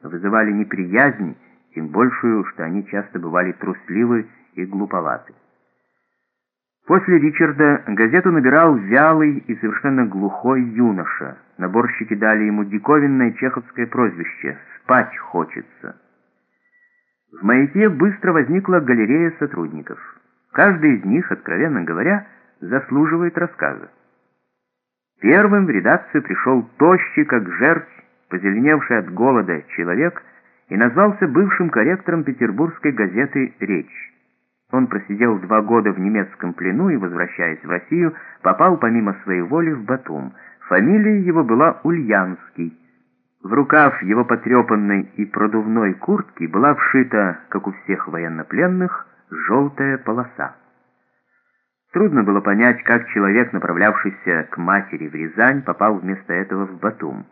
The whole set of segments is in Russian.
вызывали неприязнь, тем большую, что они часто бывали трусливы и глуповаты. После Ричарда газету набирал вялый и совершенно глухой юноша. Наборщики дали ему диковинное чеховское прозвище «Спать хочется». В «Маяке» быстро возникла галерея сотрудников. Каждый из них, откровенно говоря, заслуживает рассказа. Первым в редакцию пришел тощий, как жерть, позеленевший от голода человек, и назвался бывшим корректором петербургской газеты «Речь». Он просидел 2 года в немецком плену и, возвращаясь в Россию, попал помимо своей воли в Батум. Фамилия его была Ульянский. В рукав его потрепанной и продувной куртки была вшита, как у всех военнопленных, желтая полоса. Трудно было понять, как человек, направлявшийся к матери в Рязань, попал вместо этого в Батум.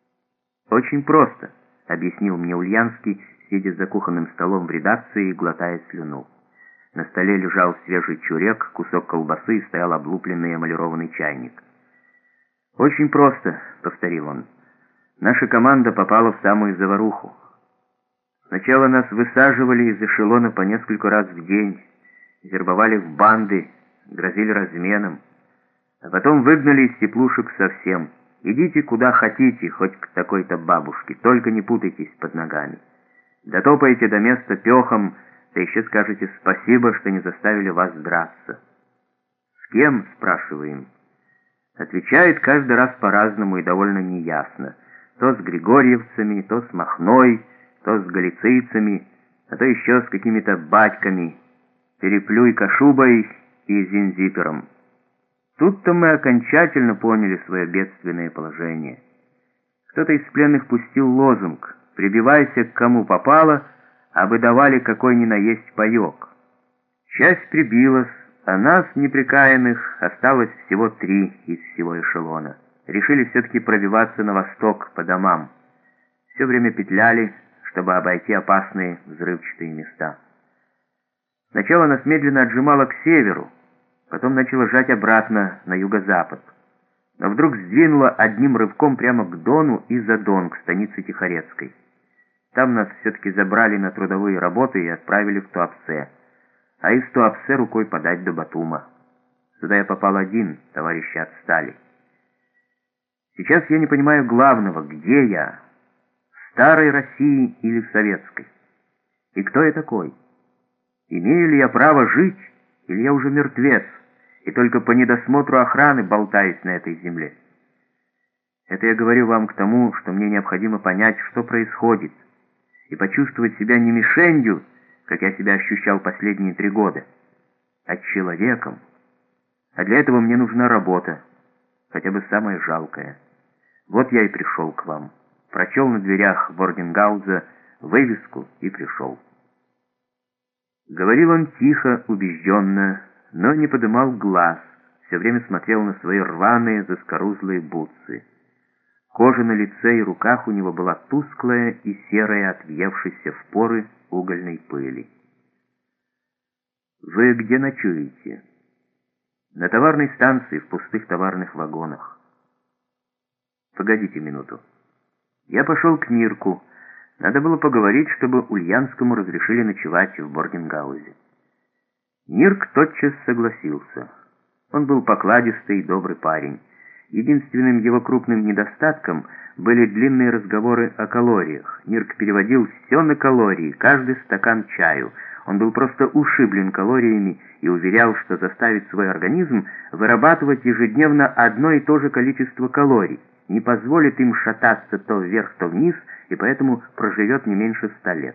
«Очень просто», — объяснил мне Ульянский, сидя за кухонным столом в редакции и глотая слюну. На столе лежал свежий чурек, кусок колбасы и стоял облупленный эмалированный чайник. «Очень просто», — повторил он. «Наша команда попала в самую заваруху. Сначала нас высаживали из эшелона по несколько раз в день, вербовали в банды, грозили разменом, а потом выгнали из теплушек совсем. Идите куда хотите, хоть к такой-то бабушке, только не путайтесь под ногами. Дотопаете до места пехом, да еще скажете спасибо, что не заставили вас драться». «С кем?» — спрашиваем. Отвечает каждый раз по-разному и довольно неясно. То с григорьевцами, то с Махной, то с галицийцами, а то еще с какими-то батьками, Переплюй Кашубой и Зинзипером. Тут-то мы окончательно поняли свое бедственное положение. Кто-то из пленных пустил лозунг «Прибивайся к кому попало, а бы давали какой ни на есть паек». Часть прибилась, а нас, неприкаянных, осталось всего 3 из всего эшелона. Решили все-таки пробиваться на восток по домам. Все время петляли, чтобы обойти опасные взрывчатые места. Сначала нас медленно отжимало к северу, потом начало жать обратно на юго-запад. Но вдруг сдвинуло одним рывком прямо к Дону и за Дон, к станице Тихорецкой. Там нас все-таки забрали на трудовые работы и отправили в Туапсе. А из Туапсе рукой подать до Батума. Сюда я попал один, товарищи отстали. Сейчас я не понимаю главного, где я, в старой России или в советской. И кто я такой? Имею ли я право жить, или я уже мертвец, и только по недосмотру охраны болтаюсь на этой земле? Это я говорю вам к тому, что мне необходимо понять, что происходит, и почувствовать себя не мишенью, как я себя ощущал последние 3 года, а человеком. А для этого мне нужна работа, хотя бы самая жалкая. Вот я и пришел к вам. Прочел на дверях Бордингауза вывеску и пришел. Говорил он тихо, убежденно, но не подымал глаз, все время смотрел на свои рваные, заскорузлые бутсы. Кожа на лице и руках у него была тусклая и серая от въевшейся в поры угольной пыли. «Вы где ночуете?» «На товарной станции, в пустых товарных вагонах». «Погодите минуту». Я пошел к Нирку. Надо было поговорить, чтобы Ульянскому разрешили ночевать в Бордингаузе. Нирк тотчас согласился. Он был покладистый и добрый парень. Единственным его крупным недостатком были длинные разговоры о калориях. Нирк переводил все на калории, каждый стакан чаю. Он был просто ушиблен калориями и уверял, что заставит свой организм вырабатывать ежедневно одно и то же количество калорий, не позволит им шататься то вверх, то вниз, и поэтому проживет не меньше 100 лет.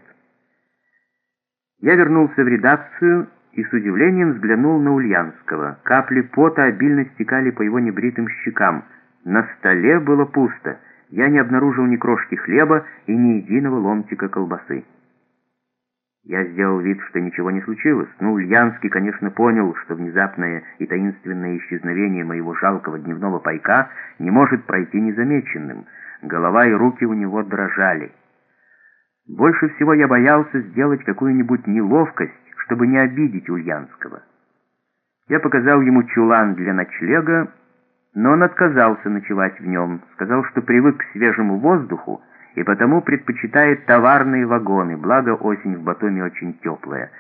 Я вернулся в редакцию и с удивлением взглянул на Ульянского. Капли пота обильно стекали по его небритым щекам. На столе было пусто. Я не обнаружил ни крошки хлеба и ни единого ломтика колбасы. Я сделал вид, что ничего не случилось, но Ульянский, конечно, понял, что внезапное и таинственное исчезновение моего жалкого дневного пайка не может пройти незамеченным. Голова и руки у него дрожали. Больше всего я боялся сделать какую-нибудь неловкость, чтобы не обидеть Ульянского. Я показал ему чулан для ночлега, но он отказался ночевать в нем, сказал, что привык к свежему воздуху и потому предпочитает товарные вагоны, благо осень в Батуми очень теплая.